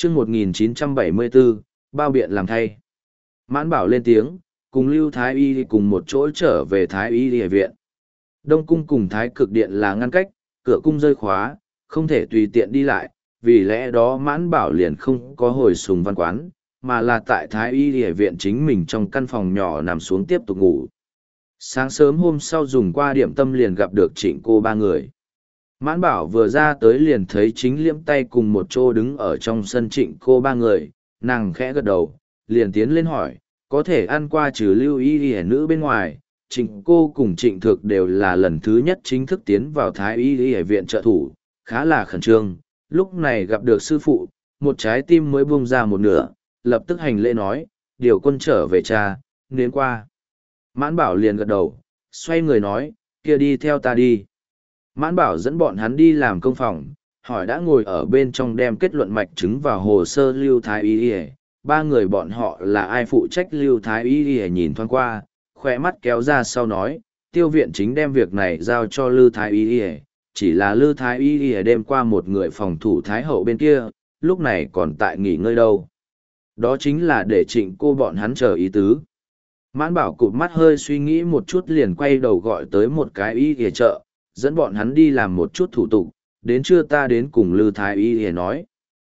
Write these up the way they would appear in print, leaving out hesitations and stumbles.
chương 1974, bao biện làm thay. Mãn Bảo lên tiếng, cùng Lưu Thái Y cùng một chỗ trở về Thái Y địa viện. Đông cung cùng Thái Cực Điện là ngăn cách, cửa cung rơi khóa, không thể tùy tiện đi lại, vì lẽ đó Mãn Bảo liền không có hồi Sùng Văn Quán, mà là tại Thái Y địa viện chính mình trong căn phòng nhỏ nằm xuống tiếp tục ngủ. Sáng sớm hôm sau dùng qua điểm tâm liền gặp được Trịnh cô ba người. Mãn Bảo vừa ra tới liền thấy Chính Liễm tay cùng một chỗ đứng ở trong sân Trịnh cô ba người, nàng khẽ gật đầu, liền tiến lên hỏi, có thể ăn qua trừ Lưu Y Y nữ bên ngoài, Trịnh cô cùng Trịnh Thực đều là lần thứ nhất chính thức tiến vào Thái Y Y viện trợ thủ, khá là khẩn trương, lúc này gặp được sư phụ, một trái tim mới buông ra một nửa, lập tức hành lễ nói, điều quân trở về cha, đến qua. Mãn Bảo liền gật đầu, xoay người nói, kia đi theo ta đi. Mãn Bảo dẫn bọn hắn đi làm công phòng, hỏi đã ngồi ở bên trong đem kết luận mạch chứng vào hồ sơ Lưu Thái Y Y, ba người bọn họ là ai phụ trách Lưu Thái Y Y nhìn thoáng qua, khỏe mắt kéo ra sau nói, Tiêu viện chính đem việc này giao cho Lưu Thái Y Y, chỉ là Lưu Thái Y Y đêm qua một người phòng thủ Thái Hậu bên kia, lúc này còn tại nghỉ ngơi đâu. Đó chính là để Trịnh cô bọn hắn chờ ý tứ. Mãn Bảo cụp mắt hơi suy nghĩ một chút liền quay đầu gọi tới một cái y y chợ, dẫn bọn hắn đi làm một chút thủ tục, đến trưa ta đến cùng Lư Thái y y nói.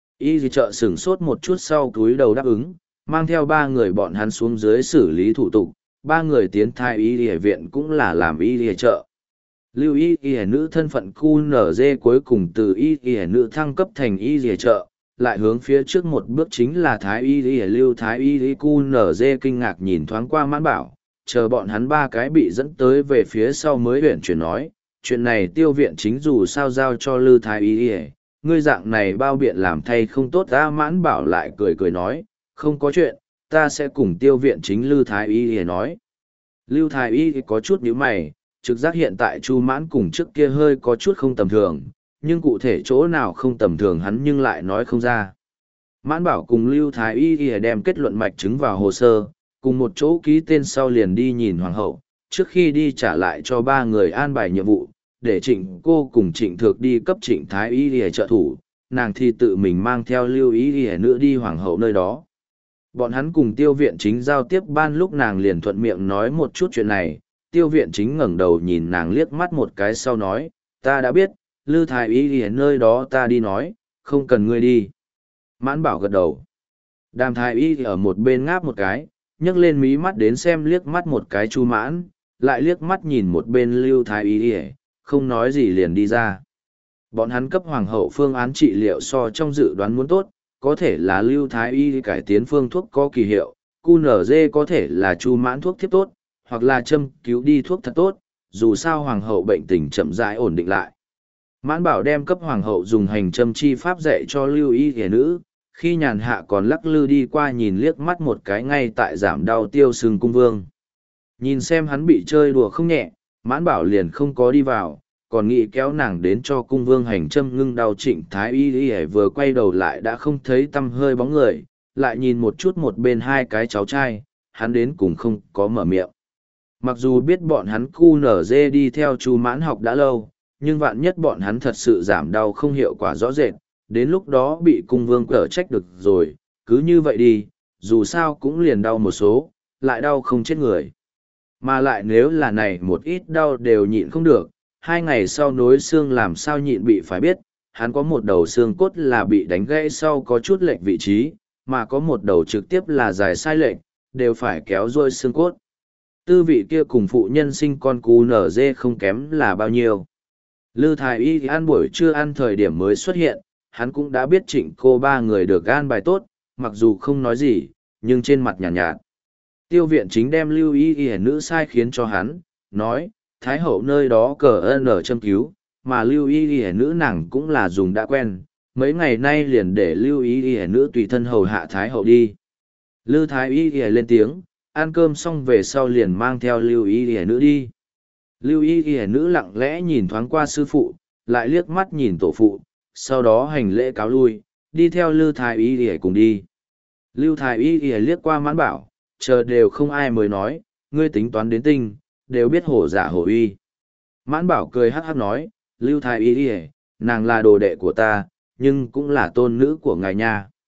Y y chợ sửng sốt một chút sau cúi đầu đáp ứng, mang theo ba người bọn hắn xuống dưới xử lý thủ tục, ba người tiến Thái y y viện cũng là làm y y chợ. Lưu y y nữ thân phận QNZ cuối cùng từ y y nữ thăng cấp thành y y chợ, lại hướng phía trước một bước chính là Thái Y Lý Lưu Thái Y Lý QNZ kinh ngạc nhìn thoáng qua Mãn Bảo, chờ bọn hắn ba cái bị dẫn tới về phía sau mới huyển chuyển nói, chuyện này Tiêu viện chính dù sao giao cho Lưu Thái Y Lý, ngươi dạng này bao biện làm thay không tốt ta. Mãn Bảo lại cười cười nói, không có chuyện, ta sẽ cùng Tiêu viện chính Lưu Thái Y Lý nói. Lưu Thái Y có chút nhíu mày, trực giác hiện tại Chu Mãn cùng trước kia hơi có chút không tầm thường, nhưng cụ thể chỗ nào không tầm thường hắn nhưng lại nói không ra. Mãn Bảo cùng Lưu Thái Y Y đem kết luận mạch chứng vào hồ sơ, cùng một chỗ ký tên sau liền đi nhìn Hoàng hậu, trước khi đi trả lại cho ba người an bài nhiệm vụ, để Trịnh cô cùng Trịnh Thược đi cấp Trịnh Thái Y Y trợ thủ, nàng thì tự mình mang theo Lưu Y Y nữa đi Hoàng hậu nơi đó. Bọn hắn cùng Tiêu viện chính giao tiếp ban lúc nàng liền thuận miệng nói một chút chuyện này, Tiêu viện chính ngẩng đầu nhìn nàng liếc mắt một cái sau nói, ta đã biết, Lư Thái Y ở nơi đó ta đi nói, không cần ngươi đi. Mãn Bảo gật đầu. Đàm Thái Y ở một bên ngáp một cái, nhấc lên mí mắt đến xem liếc mắt một cái Chu Mãn, lại liếc mắt nhìn một bên Lưu Thái Y, không nói gì liền đi ra. Bọn hắn cấp Hoàng hậu phương án trị liệu so trong dự đoán muốn tốt, có thể là Lưu Thái Y cải tiến phương thuốc có kỳ hiệu, QNZ có thể là Chu Mãn thuốc thiếp tốt, hoặc là châm cứu đi thuốc thật tốt, dù sao Hoàng hậu bệnh tình chậm rãi ổn định lại. Mãn Bảo đem cấp Hoàng hậu dùng hành châm chi pháp dạy cho Lưu Y Y nữ, khi nhàn hạ còn lắc lư đi qua nhìn liếc mắt một cái ngay tại giảm đau tiêu sưng cung vương. Nhìn xem hắn bị chơi đùa không nhẹ, Mãn Bảo liền không có đi vào, còn nghĩ kéo nàng đến cho cung vương hành châm ngưng đau. Trịnh Thái Y Y vừa quay đầu lại đã không thấy tăm hơi bóng người, lại nhìn một chút một bên hai cái cháu trai, hắn đến cùng không có mở miệng. Mặc dù biết bọn hắn QNZ đi theo Chu Mãn học đã lâu, nhưng vạn nhất bọn hắn thật sự giảm đau không hiệu quả rõ rệt, đến lúc đó bị cung vương cở trách được rồi, cứ như vậy đi, dù sao cũng liền đau một số, lại đau không chết người. Mà lại nếu là này một ít đau đều nhịn không được, 2 ngày sau nối xương làm sao nhịn bị phải biết, hắn có một đầu xương cốt là bị đánh gãy sau có chút lệch vị trí, mà có một đầu trực tiếp là dài sai lệch, đều phải kéo rôi xương cốt. Tư vị kia cùng phụ nhân sinh con cú nở dê không kém là bao nhiêu. Lư Thái Y ăn buổi trưa ăn thời điểm mới xuất hiện, hắn cũng đã biết Trịnh cô ba người được an bài tốt, mặc dù không nói gì, nhưng trên mặt nhàn nhạt. Tiêu viện chính đem Lưu Y Y nữ sai khiến cho hắn, nói, Thái hậu nơi đó cờ ở châm cứu, mà Lưu Y Y nữ nàng cũng là dùng đã quen, mấy ngày nay liền để Lưu Y Y nữ tùy thân hầu hạ Thái hậu đi. Lư Thái Y Y lên tiếng, ăn cơm xong về sau liền mang theo Lưu Y Y nữ đi. Lưu Y Y nữ lặng lẽ nhìn thoáng qua sư phụ, lại liếc mắt nhìn tổ phụ, sau đó hành lễ cáo lui, đi theo Lưu Thái Y Y cùng đi. Lưu Thái Y Y liếc qua Mãn Bảo, chờ đều không ai mới nói, ngươi tính toán đến tinh, đều biết hổ giả hổ uy. Mãn Bảo cười hắc hắc nói, Lưu Thái Y Y, nàng là đồ đệ của ta, nhưng cũng là tôn nữ của ngài nha.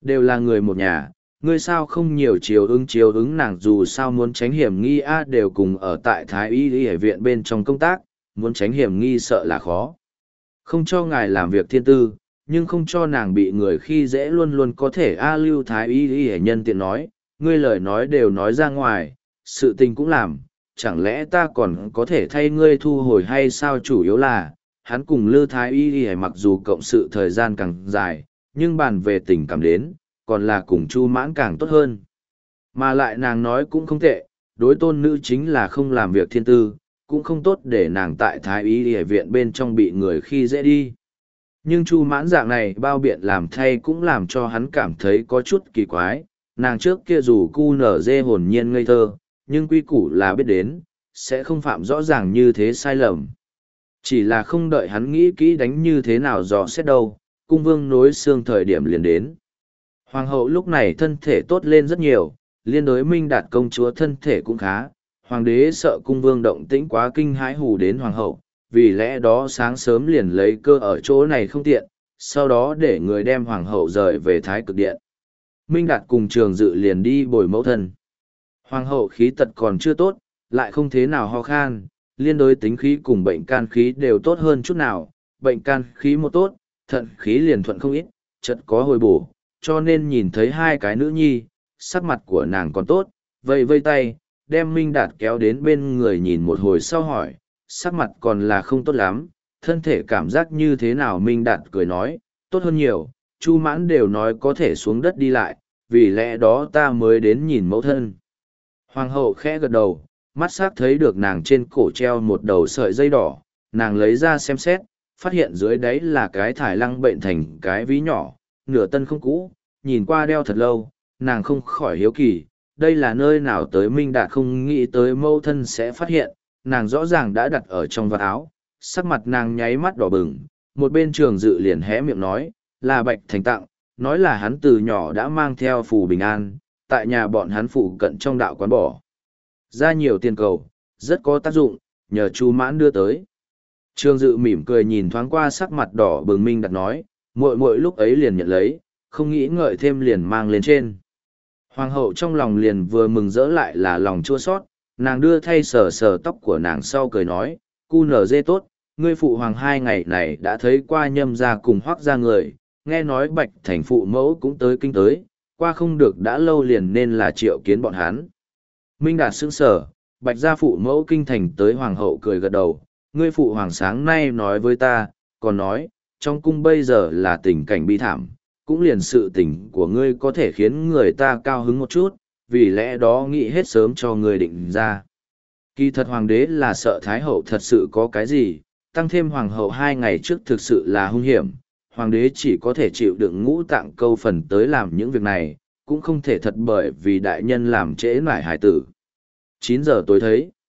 Đều là người một nhà, ngươi sao không nhiều chiều ứng nàng dù sao muốn tránh hiểm nghi đều cùng ở tại Thái Y Y viện bên trong công tác, muốn tránh hiểm nghi sợ là khó. Không cho ngài làm việc thiên tư, nhưng không cho nàng bị người khi dễ luôn luôn có thể Lưu Thái Y Y nhân tiện nói, ngươi lời nói đều nói ra ngoài, sự tình cũng làm, chẳng lẽ ta còn có thể thay ngươi thu hồi hay sao? Chủ yếu là, hắn cùng Lư Thái Y Y mặc dù cộng sự thời gian càng dài, nhưng bàn về tình cảm đến, còn là cùng Chu Mãn càng tốt hơn. Mà lại nàng nói cũng không tệ, đối tôn nữ chính là không làm việc thiên tư, cũng không tốt để nàng tại Thái Y Y viện bên trong bị người khi dễ đi. Nhưng Chu Mãn dạng này bao biện làm thay cũng làm cho hắn cảm thấy có chút kỳ quái, nàng trước kia dù cu nở dê hồn nhiên ngây thơ, nhưng quy củ là biết đến, sẽ không phạm rõ ràng như thế sai lầm. Chỉ là không đợi hắn nghĩ kỹ đánh như thế nào dò xét đâu, cung vương nối xương thời điểm liền đến. Hoàng hậu lúc này thân thể tốt lên rất nhiều, liên đối Minh Đạt công chúa thân thể cũng khá. Hoàng đế sợ cung vương động tĩnh quá kinh hãi hù đến hoàng hậu, vì lẽ đó sáng sớm liền lấy cơ ở chỗ này không tiện, sau đó để người đem hoàng hậu rời về Thái Cực Điện. Minh Đạt cùng Trường Dự liền đi bồi mẫu thân. Hoàng hậu khí tật còn chưa tốt, lại không thế nào ho khan, liên đối tính khí cùng bệnh can khí đều tốt hơn chút nào, bệnh can khí một tốt, thận khí liền thuận không ít, chợt có hồi bổ, cho nên nhìn thấy hai cái nữ nhi, sắc mặt của nàng còn tốt, vây vây tay, đem Minh Đạt kéo đến bên người nhìn một hồi sau hỏi, sắc mặt còn là không tốt lắm, thân thể cảm giác như thế nào? Minh Đạt cười nói, tốt hơn nhiều, Chu Mãn đều nói có thể xuống đất đi lại, vì lẽ đó ta mới đến nhìn mẫu thân. Hoàng hậu khẽ gật đầu, mắt sắc thấy được nàng trên cổ treo một đầu sợi dây đỏ, nàng lấy ra xem xét, phát hiện dưới đấy là cái thải lăng bệnh thành cái ví nhỏ, nửa tân không cũ, nhìn qua đeo thật lâu, nàng không khỏi hiếu kỳ, đây là nơi nào tới? Minh Đạt không nghĩ tới mẫu thân sẽ phát hiện, nàng rõ ràng đã đặt ở trong vạt áo, sắc mặt nàng nháy mắt đỏ bừng, một bên Trường Dự liền hé miệng nói, là Bạch Thành tặng, nói là hắn từ nhỏ đã mang theo phù bình an, tại nhà bọn hắn phụ cận trong đạo quán bỏ ra nhiều tiền cầu, rất có tác dụng, nhờ Chu Mãn đưa tới. Trường Dự mỉm cười nhìn thoáng qua sắc mặt đỏ bừng Minh Đạt nói, muội muội lúc ấy liền nhận lấy, không nghĩ ngợi thêm liền mang lên trên. Hoàng hậu trong lòng liền vừa mừng rỡ lại là lòng chua xót, nàng đưa thay sờ sờ tóc của nàng sau cười nói, cu nở dê tốt, ngươi phụ hoàng 2 ngày này đã thấy qua Nhâm gia cùng Hoắc gia người, nghe nói Bạch Thành phụ mẫu cũng tới kinh tới, qua không được đã lâu liền nên là triệu kiến bọn hắn. Minh Đạt sững sờ, Bạch gia phụ mẫu kinh thành tới, hoàng hậu cười gật đầu, ngươi phụ hoàng sáng nay nói với ta, còn nói, trong cung bây giờ là tình cảnh bi thảm, cũng liền sự tình của ngươi có thể khiến người ta cao hứng một chút, vì lẽ đó nghĩ hết sớm cho ngươi định ra. Kỳ thật hoàng đế là sợ thái hậu thật sự có cái gì, tăng thêm hoàng hậu 2 ngày trước thực sự là hung hiểm, hoàng đế chỉ có thể chịu đựng ngũ tạng câu phần tới làm những việc này, cũng không thể thật bởi vì đại nhân làm trễ nải hải tử. 9 giờ tối thấy.